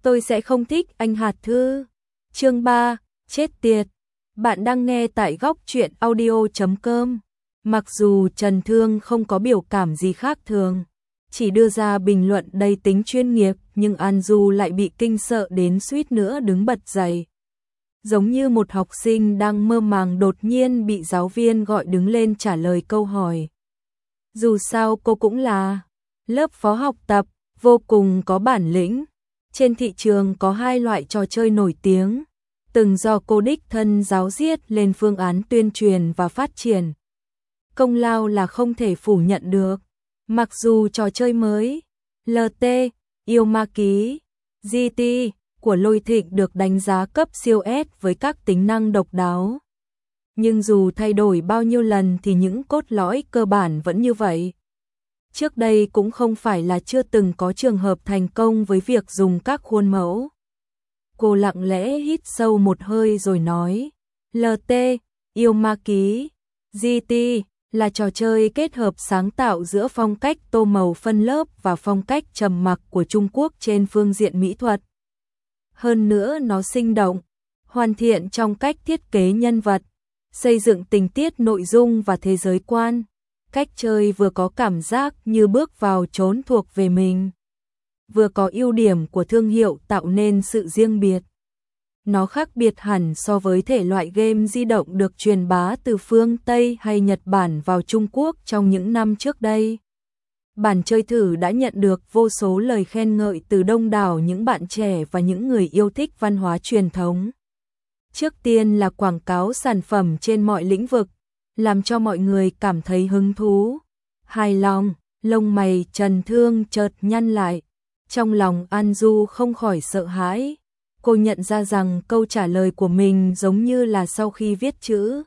Tôi sẽ không thích anh Hạt Thư. Chương 3, chết tiệt. Bạn đang nghe tại góc truyện audio.com. Mặc dù Trần Thương không có biểu cảm gì khác thường, chỉ đưa ra bình luận đầy tính chuyên nghiệp, nhưng An Du lại bị kinh sợ đến suýt nữa đứng bật dậy. Giống như một học sinh đang mơ màng đột nhiên bị giáo viên gọi đứng lên trả lời câu hỏi. Dù sao cô cũng là lớp phó học tập, vô cùng có bản lĩnh. Trên thị trường có 2 loại trò chơi nổi tiếng, từng do cô đích thân giáo diết lên phương án tuyên truyền và phát triển. Công lao là không thể phủ nhận được. Mặc dù trò chơi mới, LT, Yêu Ma Ký, GT của Lôi Thịnh được đánh giá cấp siêu S với các tính năng độc đáo. Nhưng dù thay đổi bao nhiêu lần thì những cốt lõi cơ bản vẫn như vậy. Trước đây cũng không phải là chưa từng có trường hợp thành công với việc dùng các khuôn mẫu. Cô lặng lẽ hít sâu một hơi rồi nói, LT, Yêu Ma Ký, GT là trò chơi kết hợp sáng tạo giữa phong cách tô màu phân lớp và phong cách trầm mặc của Trung Quốc trên phương diện mỹ thuật. Hơn nữa nó sinh động, hoàn thiện trong cách thiết kế nhân vật, xây dựng tình tiết nội dung và thế giới quan. Cách chơi vừa có cảm giác như bước vào chốn thuộc về mình, vừa có ưu điểm của thương hiệu tạo nên sự riêng biệt. Nó khác biệt hẳn so với thể loại game di động được truyền bá từ phương Tây hay Nhật Bản vào Trung Quốc trong những năm trước đây. Bản chơi thử đã nhận được vô số lời khen ngợi từ đông đảo những bạn trẻ và những người yêu thích văn hóa truyền thống. Trước tiên là quảng cáo sản phẩm trên mọi lĩnh vực, làm cho mọi người cảm thấy hứng thú, hài lòng. Lông mày Trần Thương chợt nhăn lại, trong lòng An Du không khỏi sợ hãi. Cô nhận ra rằng câu trả lời của mình giống như là sau khi viết chữ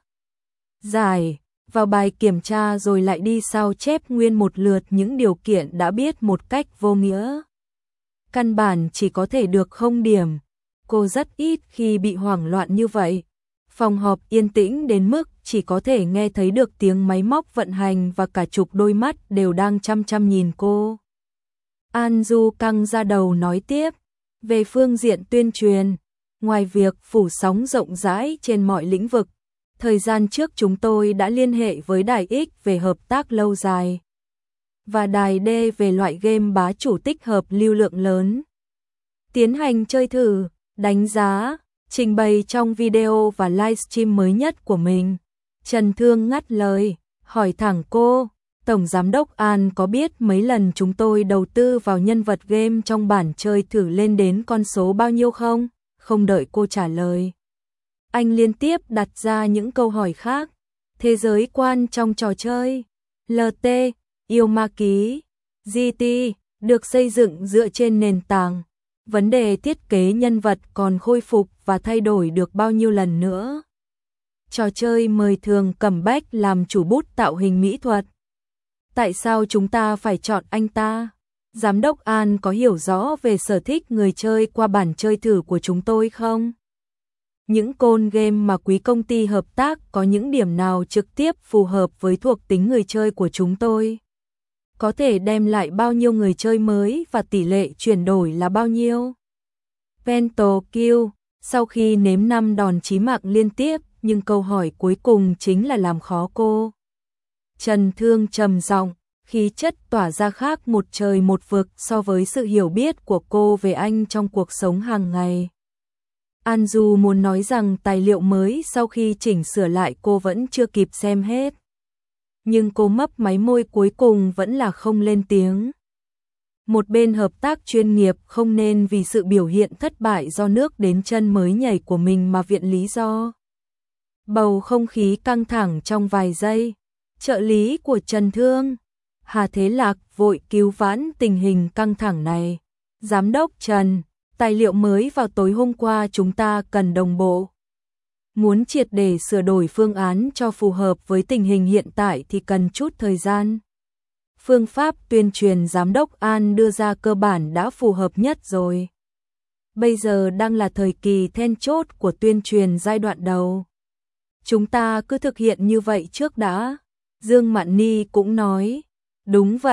giải vào bài kiểm tra rồi lại đi sao chép nguyên một lượt những điều kiện đã biết một cách vô nghĩa. Căn bản chỉ có thể được 0 điểm. Cô rất ít khi bị hoảng loạn như vậy. Phòng họp yên tĩnh đến mức chỉ có thể nghe thấy được tiếng máy móc vận hành và cả chục đôi mắt đều đang chăm chăm nhìn cô. An Du căng ra đầu nói tiếp, về phương diện tuyên truyền, ngoài việc phủ sóng rộng rãi trên mọi lĩnh vực, thời gian trước chúng tôi đã liên hệ với Đài X về hợp tác lâu dài và Đài D về loại game bá chủ tích hợp lưu lượng lớn. Tiến hành chơi thử, đánh giá, trình bày trong video và livestream mới nhất của mình. Trần Thương ngắt lời, hỏi thẳng cô, Tổng Giám đốc An có biết mấy lần chúng tôi đầu tư vào nhân vật game trong bản chơi thử lên đến con số bao nhiêu không? Không đợi cô trả lời, anh liên tiếp đặt ra những câu hỏi khác. Thế giới quan trong trò chơi LT, Yêu Ma Ký, GT được xây dựng dựa trên nền tảng. Vấn đề thiết kế nhân vật còn khôi phục và thay đổi được bao nhiêu lần nữa? Trò chơi mời Thường Cẩm Bách làm chủ bút tạo hình mỹ thuật. Tại sao chúng ta phải chọn anh ta? Giám đốc An có hiểu rõ về sở thích người chơi qua bản chơi thử của chúng tôi không? Những con game mà quý công ty hợp tác có những điểm nào trực tiếp phù hợp với thuộc tính người chơi của chúng tôi? Có thể đem lại bao nhiêu người chơi mới và tỷ lệ chuyển đổi là bao nhiêu? Pento Kill, sau khi nếm 5 đòn chí mạng liên tiếp, nhưng câu hỏi cuối cùng chính là làm khó cô. Trần Thương trầm giọng, khí chất tỏa ra khác một trời một vực so với sự hiểu biết của cô về anh trong cuộc sống hàng ngày. An Du muốn nói rằng tài liệu mới sau khi chỉnh sửa lại cô vẫn chưa kịp xem hết. Nhưng cô mấp máy môi cuối cùng vẫn là không lên tiếng. Một bên hợp tác chuyên nghiệp không nên vì sự biểu hiện thất bại do nước đến chân mới nhảy của mình mà viện lý do. Bầu không khí căng thẳng trong vài giây. Trợ lý của Trần Thương, Hà Thế Lạc vội cứu vãn tình hình căng thẳng này. Giám đốc Trần, tài liệu mới vào tối hôm qua chúng ta cần đồng bộ. Muốn triệt để sửa đổi phương án cho phù hợp với tình hình hiện tại thì cần chút thời gian. Phương pháp tuyên truyền Giám đốc An đưa ra cơ bản đã phù hợp nhất rồi. Bây giờ đang là thời kỳ then chốt của tuyên truyền giai đoạn đầu. Chúng ta cứ thực hiện như vậy trước đã. Dương Mạn Ni cũng nói, đúng vậy,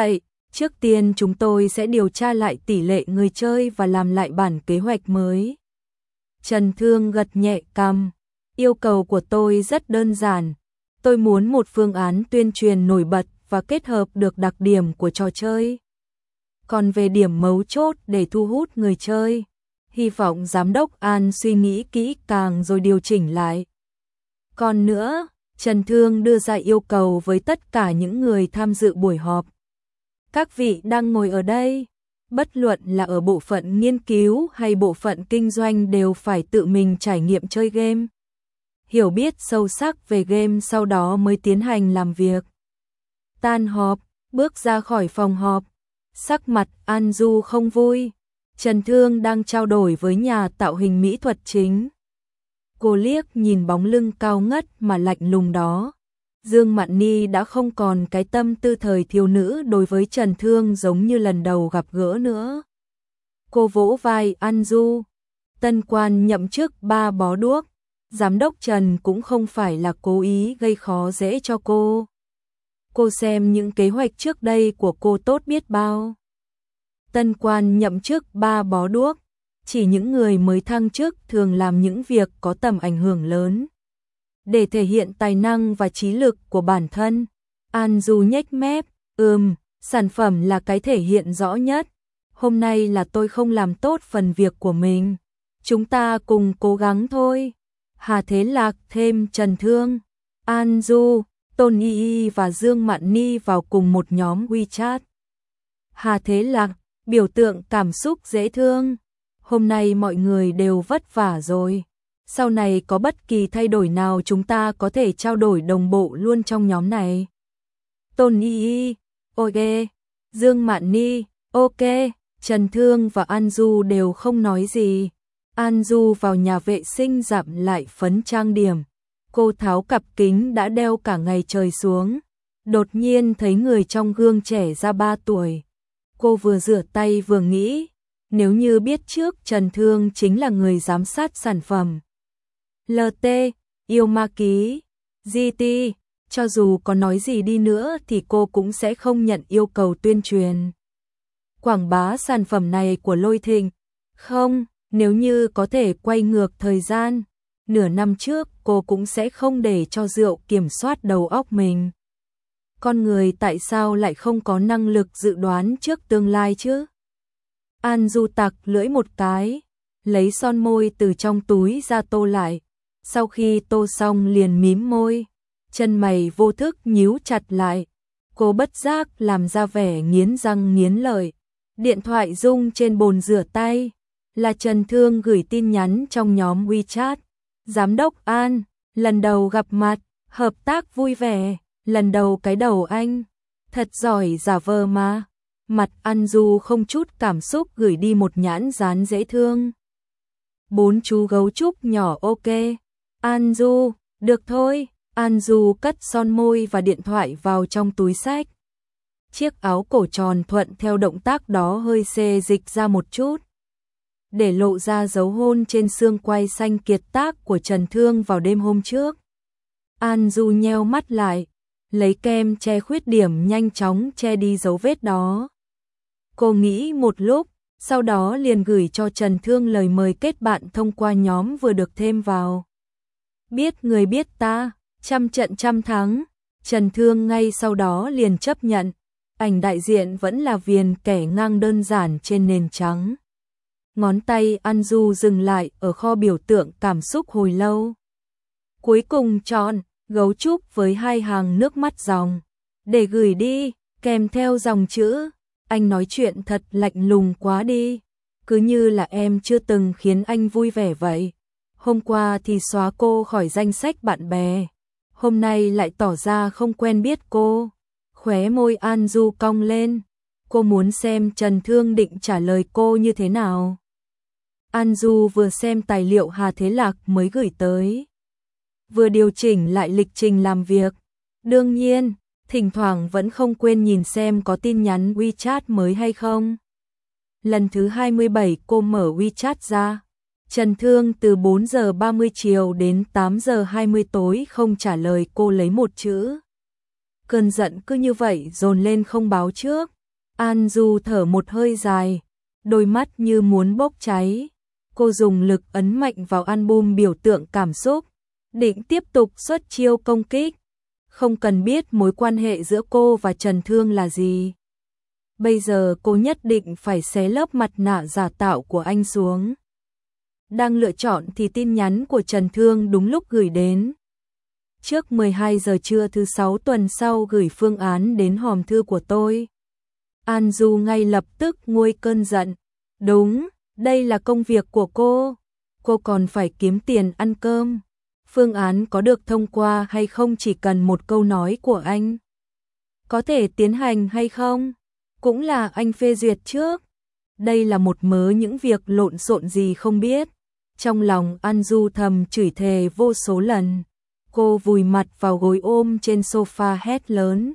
Trước tiên chúng tôi sẽ điều tra lại tỷ lệ người chơi và làm lại bản kế hoạch mới. Trần Thương gật nhẹ cằm. Yêu cầu của tôi rất đơn giản. Tôi muốn một phương án tuyên truyền nổi bật và kết hợp được đặc điểm của trò chơi. Còn về điểm mấu chốt để thu hút người chơi, hy vọng Giám đốc An suy nghĩ kỹ càng rồi điều chỉnh lại. Còn nữa, Trần Thương đưa ra yêu cầu với tất cả những người tham dự buổi họp. Các vị đang ngồi ở đây, bất luận là ở bộ phận nghiên cứu hay bộ phận kinh doanh đều phải tự mình trải nghiệm chơi game. Hiểu biết sâu sắc về game sau đó mới tiến hành làm việc. Tan họp, bước ra khỏi phòng họp, sắc mặt An Du không vui. Trần Thương đang trao đổi với nhà tạo hình mỹ thuật chính. Cô liếc nhìn bóng lưng cao ngất mà lạnh lùng đó. Dương Mạn Ni đã không còn cái tâm tư thời thiếu nữ đối với Trần Thương giống như lần đầu gặp gỡ nữa. Cô vỗ vai An Du. Tân quan nhậm chức 3 bó đuốc. Giám đốc Trần cũng không phải là cố ý gây khó dễ cho cô. Cô xem những kế hoạch trước đây của cô tốt biết bao. Tân quan nhậm chức 3 bó đuốc. Chỉ những người mới thăng chức thường làm những việc có tầm ảnh hưởng lớn. Để thể hiện tài năng và trí lực của bản thân, An Du nhếch mép, sản phẩm là cái thể hiện rõ nhất. Hôm nay là tôi không làm tốt phần việc của mình. Chúng ta cùng cố gắng thôi. Hà Thế Lạc thêm Trần Thương, An Du, Tôn Y Y và Dương Mạn Ni vào cùng một nhóm WeChat. Hà Thế Lạc, biểu tượng cảm xúc dễ thương. Hôm nay mọi người đều vất vả rồi. Sau này có bất kỳ thay đổi nào chúng ta có thể trao đổi đồng bộ luôn trong nhóm này. Tôn Y Y, ok. Dương Mạn Ni, ok. Trần Thương và An Du đều không nói gì. An Du vào nhà vệ sinh dặm lại phấn trang điểm. Cô tháo cặp kính đã đeo cả ngày trời xuống. Đột nhiên thấy người trong gương trẻ ra 3 tuổi. Cô vừa rửa tay vừa nghĩ, nếu như biết trước Trần Thương chính là người giám sát sản phẩm. LT, yêu ma ký, GT, cho dù có nói gì đi nữa thì cô cũng sẽ không nhận yêu cầu tuyên truyền. Quảng bá sản phẩm này của Lôi Thịnh. Không, nếu như có thể quay ngược thời gian, nửa năm trước cô cũng sẽ không để cho rượu kiểm soát đầu óc mình. Con người tại sao lại không có năng lực dự đoán trước tương lai chứ? An Du tặc lưỡi một cái, lấy son môi từ trong túi ra tô lại. Sau khi tô xong liền mím môi, chân mày vô thức nhíu chặt lại. Cô bất giác làm ra vẻ nghiến răng nghiến lợi. Điện thoại rung trên bồn rửa tay, là Trần Thương gửi tin nhắn trong nhóm WeChat. Giám đốc An, lần đầu gặp mặt, hợp tác vui vẻ, lần đầu cái đầu anh, thật giỏi giả vờ mà. Mặt An Du không chút cảm xúc gửi đi một nhãn dán dễ thương. 4 chú gấu trúc nhỏ ok. An Du, được thôi. An Du cất son môi và điện thoại vào trong túi xách. Chiếc áo cổ tròn thuận theo động tác đó hơi xê dịch ra một chút, để lộ ra dấu hôn trên xương quai xanh kiệt tác của Trần Thương vào đêm hôm trước. An Du nheo mắt lại, lấy kem che khuyết điểm nhanh chóng che đi dấu vết đó. Cô nghĩ một lúc, sau đó liền gửi cho Trần Thương lời mời kết bạn thông qua nhóm vừa được thêm vào. Biết người biết ta, trăm trận trăm thắng. Trần Thương ngay sau đó liền chấp nhận. Ảnh đại diện vẫn là viền kẻ ngang đơn giản trên nền trắng. Ngón tay An Du dừng lại ở kho biểu tượng cảm xúc hồi lâu. Cuối cùng chọn gấu trúc với 2 hàng nước mắt dòng. Để gửi đi, kèm theo dòng chữ. Anh nói chuyện thật lạnh lùng quá đi. Cứ như là em chưa từng khiến anh vui vẻ vậy. Hôm qua thì xóa cô khỏi danh sách bạn bè. Hôm nay lại tỏ ra không quen biết cô. Khóe môi An Du cong lên. Cô muốn xem Trần Thương định trả lời cô như thế nào. An Du vừa xem tài liệu Hà Thế Lạc mới gửi tới, vừa điều chỉnh lại lịch trình làm việc. Đương nhiên, thỉnh thoảng vẫn không quên nhìn xem có tin nhắn WeChat mới hay không. Lần thứ 27 cô mở WeChat ra. Trần Thương từ 4 giờ 30 chiều đến 8 giờ 20 tối không trả lời cô lấy một chữ. Cơn giận cứ như vậy dồn lên không báo trước. An Du thở một hơi dài, đôi mắt như muốn bốc cháy. Cô dùng lực ấn mạnh vào album biểu tượng cảm xúc, định tiếp tục xuất chiêu công kích. Không cần biết mối quan hệ giữa cô và Trần Thương là gì. Bây giờ cô nhất định phải xé lớp mặt nạ giả tạo của anh xuống. Đang lựa chọn thì tin nhắn của Trần Thương đúng lúc gửi đến. Trước 12 giờ trưa thứ 6 tuần sau gửi phương án đến hòm thư của tôi. An Du ngay lập tức nguôi cơn giận. Đúng, đây là công việc của cô. Cô còn phải kiếm tiền ăn cơm. Phương án có được thông qua hay không chỉ cần một câu nói của anh. Có thể tiến hành hay không, cũng là anh phê duyệt trước. Đây là một mớ những việc lộn xộn gì không biết. Trong lòng An Du thầm chửi thề vô số lần. Cô vùi mặt vào gối ôm trên sofa hét lớn.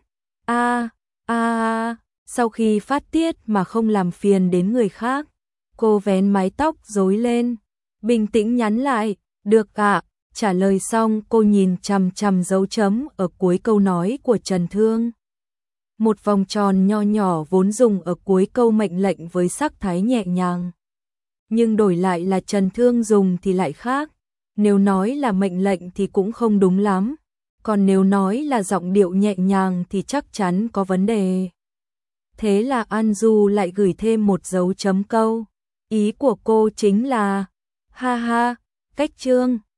Sau khi phát tiết mà không làm phiền đến người khác. Cô vén mái tóc rối lên, bình tĩnh nhắn lại, được ạ. Trả lời xong cô nhìn chằm chằm dấu chấm ở cuối câu nói của Trần Thương. Một vòng tròn nho nhỏ vốn dùng ở cuối câu mệnh lệnh với sắc thái nhẹ nhàng. Nhưng đổi lại là Trần Thương dùng thì lại khác. Nếu nói là mệnh lệnh thì cũng không đúng lắm. Còn nếu nói là giọng điệu nhẹ nhàng thì chắc chắn có vấn đề. Thế là An Du lại gửi thêm một dấu chấm câu. Ý của cô chính là, ha ha, cách Trương.